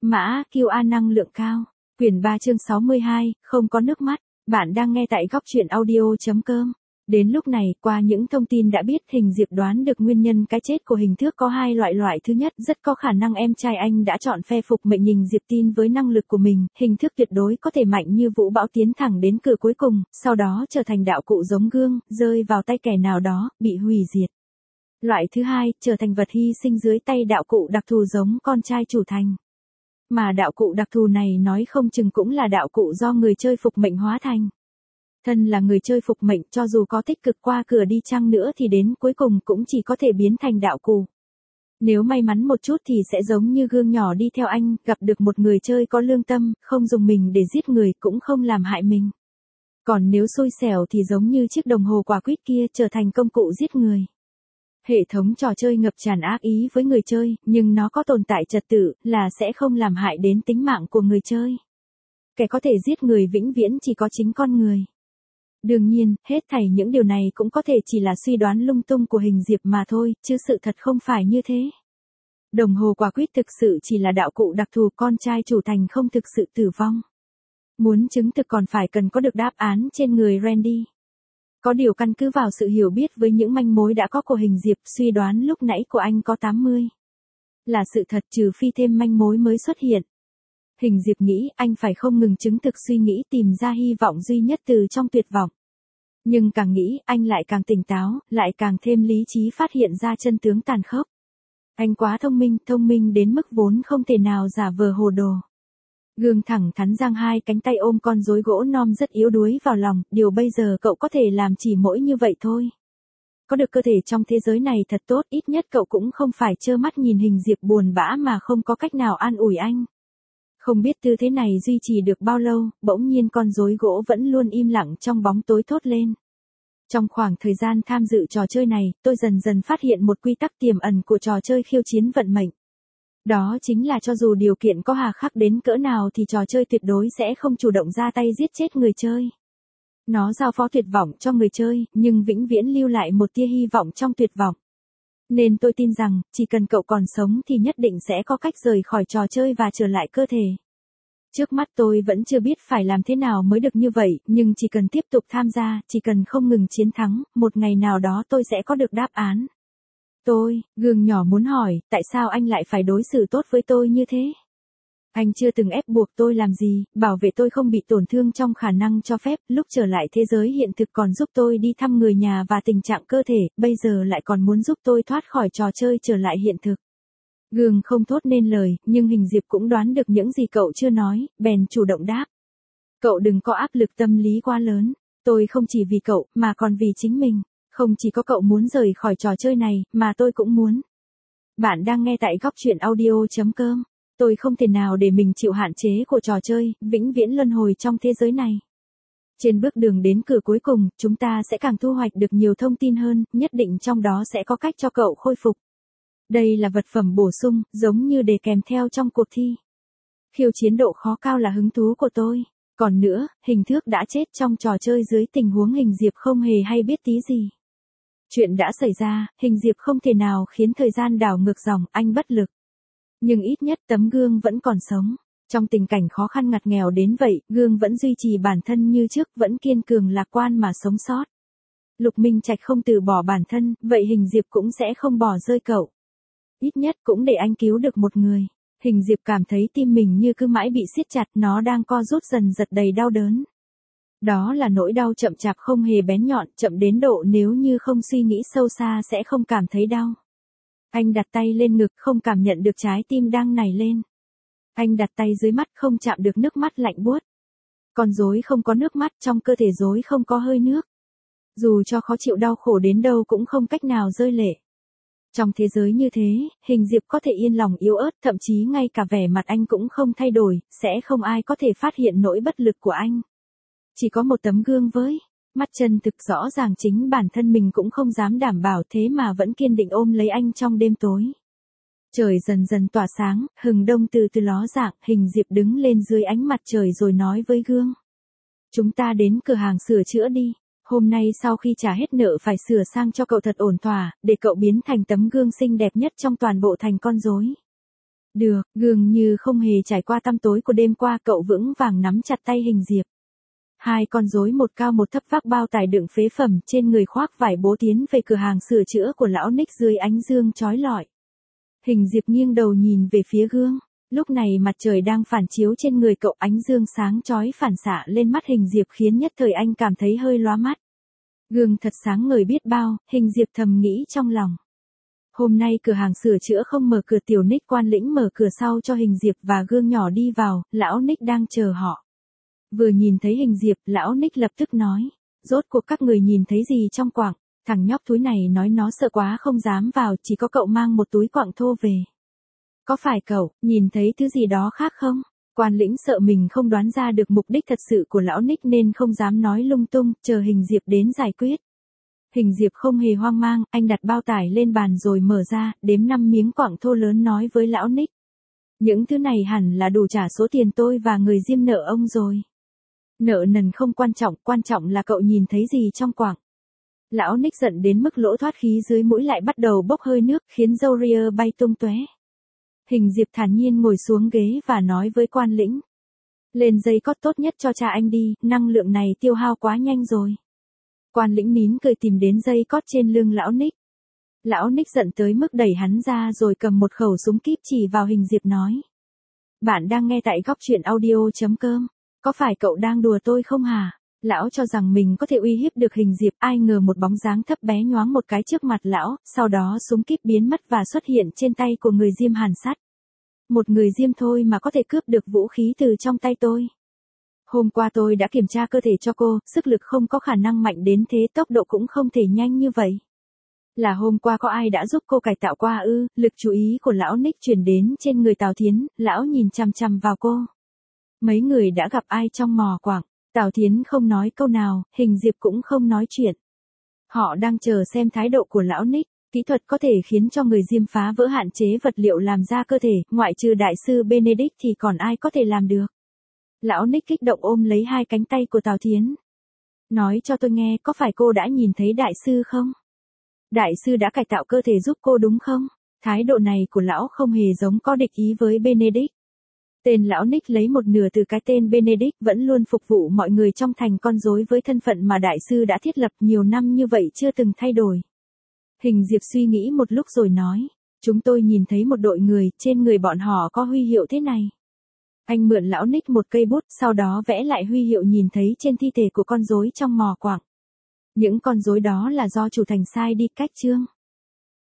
Mã QA năng lượng cao. Quyển 3 chương 62, không có nước mắt. Bạn đang nghe tại góc truyện audio.com. Đến lúc này, qua những thông tin đã biết, Hình Diệp đoán được nguyên nhân cái chết của Hình Thước có hai loại. Loại thứ nhất, rất có khả năng em trai anh đã chọn phe phục mệnh Hình Diệp, tin với năng lực của mình, Hình Thước tuyệt đối có thể mạnh như vũ bão tiến thẳng đến cửa cuối cùng, sau đó trở thành đạo cụ giống gương, rơi vào tay kẻ nào đó, bị hủy diệt. Loại thứ hai, trở thành vật hy sinh dưới tay đạo cụ đặc thù giống con trai chủ thành. Mà đạo cụ đặc thù này nói không chừng cũng là đạo cụ do người chơi phục mệnh hóa thành. Thân là người chơi phục mệnh, cho dù có tích cực qua cửa đi chăng nữa thì đến cuối cùng cũng chỉ có thể biến thành đạo cụ. Nếu may mắn một chút thì sẽ giống như gương nhỏ đi theo anh, gặp được một người chơi có lương tâm, không dùng mình để giết người cũng không làm hại mình. Còn nếu xui xẻo thì giống như chiếc đồng hồ quả quýt kia, trở thành công cụ giết người. Hệ thống trò chơi ngập tràn ác ý với người chơi, nhưng nó có tồn tại trật tự, là sẽ không làm hại đến tính mạng của người chơi. Kẻ có thể giết người vĩnh viễn chỉ có chính con người. Đương nhiên, hết thảy những điều này cũng có thể chỉ là suy đoán lung tung của Hình Diệp mà thôi, chứ sự thật không phải như thế. Đồng hồ quả quýt thực sự chỉ là đạo cụ đặc thù, con trai chủ thành không thực sự tử vong. Muốn chứng thực còn phải cần có được đáp án trên người Randy. Có điều căn cứ vào sự hiểu biết với những manh mối đã có của Hình Diệp, suy đoán lúc nãy của anh có 80. Là sự thật, trừ phi thêm manh mối mới xuất hiện. Hình Diệp nghĩ anh phải không ngừng chứng thực suy nghĩ, tìm ra hy vọng duy nhất từ trong tuyệt vọng. Nhưng càng nghĩ, anh lại càng tỉnh táo, lại càng thêm lý trí phát hiện ra chân tướng tàn khốc. Anh quá thông minh đến mức vốn không thể nào giả vờ hồ đồ. Gương thẳng thắn giang hai cánh tay ôm con rối gỗ non rất yếu đuối vào lòng, điều bây giờ cậu có thể làm chỉ mỗi như vậy thôi. Có được cơ thể trong thế giới này thật tốt, ít nhất cậu cũng không phải trơ mắt nhìn Hình Diệp buồn bã mà không có cách nào an ủi anh. Không biết tư thế này duy trì được bao lâu, bỗng nhiên con rối gỗ vẫn luôn im lặng trong bóng tối thốt lên. Trong khoảng thời gian tham dự trò chơi này, tôi dần dần phát hiện một quy tắc tiềm ẩn của trò chơi khiêu chiến vận mệnh. Đó chính là cho dù điều kiện có hà khắc đến cỡ nào thì trò chơi tuyệt đối sẽ không chủ động ra tay giết chết người chơi. Nó giao phó tuyệt vọng cho người chơi, nhưng vĩnh viễn lưu lại một tia hy vọng trong tuyệt vọng. Nên tôi tin rằng, chỉ cần cậu còn sống thì nhất định sẽ có cách rời khỏi trò chơi và trở lại cơ thể. Trước mắt tôi vẫn chưa biết phải làm thế nào mới được như vậy, nhưng chỉ cần tiếp tục tham gia, chỉ cần không ngừng chiến thắng, một ngày nào đó tôi sẽ có được đáp án. Gương nhỏ muốn hỏi, tại sao anh lại phải đối xử tốt với tôi như thế? Anh chưa từng ép buộc tôi làm gì, bảo vệ tôi không bị tổn thương trong khả năng cho phép, lúc trở lại thế giới hiện thực còn giúp tôi đi thăm người nhà và tình trạng cơ thể, bây giờ lại còn muốn giúp tôi thoát khỏi trò chơi trở lại hiện thực. Gương không thốt nên lời, nhưng Hình Diệp cũng đoán được những gì cậu chưa nói, bèn chủ động đáp. Cậu đừng có áp lực tâm lý quá lớn, tôi không chỉ vì cậu, mà còn vì chính mình. Không chỉ có cậu muốn rời khỏi trò chơi này, mà tôi cũng muốn. Bạn đang nghe tại góc truyện audio.com. Tôi không thể nào để mình chịu hạn chế của trò chơi, vĩnh viễn luân hồi trong thế giới này. Trên bước đường đến cửa cuối cùng, chúng ta sẽ càng thu hoạch được nhiều thông tin hơn, nhất định trong đó sẽ có cách cho cậu khôi phục. Đây là vật phẩm bổ sung, giống như đề kèm theo trong cuộc thi. Khiêu chiến độ khó cao là hứng thú của tôi. Còn nữa, Hình Thước đã chết trong trò chơi dưới tình huống Hình Diệp không hề hay biết tí gì. Chuyện đã xảy ra, Hình Diệp không thể nào khiến thời gian đảo ngược dòng, anh bất lực. Nhưng ít nhất tấm gương vẫn còn sống. Trong tình cảnh khó khăn ngặt nghèo đến vậy, gương vẫn duy trì bản thân như trước, vẫn kiên cường lạc quan mà sống sót. Lục Minh Trạch không từ bỏ bản thân, vậy Hình Diệp cũng sẽ không bỏ rơi cậu. Ít nhất cũng để anh cứu được một người. Hình Diệp cảm thấy tim mình như cứ mãi bị siết chặt, nó đang co rút dần giật đầy đau đớn. Đó là nỗi đau chậm chạp không hề bén nhọn, chậm đến độ nếu như không suy nghĩ sâu xa sẽ không cảm thấy đau. Anh đặt tay lên ngực, không cảm nhận được trái tim đang nảy lên. Anh đặt tay dưới mắt, không chạm được nước mắt lạnh buốt. Con rối không có nước mắt, trong cơ thể rối không có hơi nước. Dù cho khó chịu đau khổ đến đâu cũng không cách nào rơi lệ. Trong thế giới như thế, Hình Diệp có thể yên lòng yếu ớt, thậm chí ngay cả vẻ mặt anh cũng không thay đổi, sẽ không ai có thể phát hiện nỗi bất lực của anh. Chỉ có một tấm gương với mắt chân thực rõ ràng chính bản thân mình cũng không dám đảm bảo, thế mà vẫn kiên định ôm lấy anh trong đêm tối. Trời dần dần tỏa sáng, hừng đông từ từ ló dạng, Hình Diệp đứng lên dưới ánh mặt trời rồi nói với gương. Chúng ta đến cửa hàng sửa chữa đi. Hôm nay sau khi trả hết nợ phải sửa sang cho cậu thật ổn thỏa, để cậu biến thành tấm gương xinh đẹp nhất trong toàn bộ thành con rối. Được, gương như không hề trải qua tăm tối của đêm qua, cậu vững vàng nắm chặt tay Hình Diệp. Hai con rối một cao một thấp vác bao tải đựng phế phẩm trên người, khoác vải bố tiến về cửa hàng sửa chữa của lão Nick dưới ánh dương chói lọi. Hình Diệp nghiêng đầu nhìn về phía gương. Lúc này mặt trời đang phản chiếu trên người cậu, ánh dương sáng chói phản xạ lên mắt Hình Diệp khiến nhất thời anh cảm thấy hơi lóa mắt. Gương thật sáng ngời biết bao, Hình Diệp thầm nghĩ trong lòng. Hôm nay cửa hàng sửa chữa không mở cửa, tiểu Nick quan lĩnh mở cửa sau cho Hình Diệp và gương nhỏ đi vào, lão Nick đang chờ họ. Vừa nhìn thấy Hình Diệp, lão Nick lập tức nói, rốt cuộc các người nhìn thấy gì trong quặng? Thằng nhóc thúi này nói nó sợ quá không dám vào, chỉ có cậu mang một túi quặng thô về. Có phải cậu nhìn thấy thứ gì đó khác không? Quan lĩnh sợ mình không đoán ra được mục đích thật sự của lão Nick nên không dám nói lung tung, chờ Hình Diệp đến giải quyết. Hình Diệp không hề hoang mang, anh đặt bao tải lên bàn rồi mở ra, đếm 5 miếng quặng thô lớn nói với lão Nick. Những thứ này hẳn là đủ trả số tiền tôi và người Diêm nợ ông rồi. Nợ nần không quan trọng là cậu nhìn thấy gì trong quặng. Lão Nick giận đến mức lỗ thoát khí dưới mũi lại bắt đầu bốc hơi nước, khiến râu ria bay tung tóe. Hình Diệp thản nhiên ngồi xuống ghế và nói với quan lĩnh. Lên dây cót tốt nhất cho cha anh đi, năng lượng này tiêu hao quá nhanh rồi. Quan lĩnh nín cười tìm đến dây cót trên lưng lão Nick. Lão Nick giận tới mức đẩy hắn ra rồi cầm một khẩu súng kíp chỉ vào Hình Diệp nói. Bạn đang nghe tại góc truyện audio.com. Có phải cậu đang đùa tôi không hả? Lão cho rằng mình có thể uy hiếp được Hình Diệp, ai ngờ một bóng dáng thấp bé nhoáng một cái trước mặt lão, sau đó súng kíp biến mất và xuất hiện trên tay của người Diêm hàn sắt. Một người Diêm thôi mà có thể cướp được vũ khí từ trong tay tôi. Hôm qua tôi đã kiểm tra cơ thể cho cô, sức lực không có khả năng mạnh đến thế, tốc độ cũng không thể nhanh như vậy. Là hôm qua có ai đã giúp cô cải tạo qua ư? Lực chú ý của lão Nick chuyển đến trên người Tào Thiến, lão nhìn chằm chằm vào cô. Mấy người đã gặp ai trong mỏ quặng? Tào Thiến không nói câu nào, Hình Diệp cũng không nói chuyện. Họ đang chờ xem thái độ của lão Nick. Kỹ thuật có thể khiến cho người Diêm phá vỡ hạn chế vật liệu làm ra cơ thể, ngoại trừ đại sư Benedict thì còn ai có thể làm được. Lão Nick kích động ôm lấy hai cánh tay của Tào Thiến. Nói cho tôi nghe, có phải cô đã nhìn thấy đại sư không? Đại sư đã cải tạo cơ thể giúp cô đúng không? Thái độ này của lão không hề giống có địch ý với Benedict. Tên lão Nick lấy một nửa từ cái tên Benedict, vẫn luôn phục vụ mọi người trong thành con rối với thân phận mà đại sư đã thiết lập nhiều năm như vậy chưa từng thay đổi. Hình Diệp suy nghĩ một lúc rồi nói, chúng tôi nhìn thấy một đội người, trên người bọn họ có huy hiệu thế này. Anh mượn lão Nick một cây bút, sau đó vẽ lại huy hiệu nhìn thấy trên thi thể của con rối trong mỏ quặng. Những con rối đó là do chủ thành sai đi cách chương.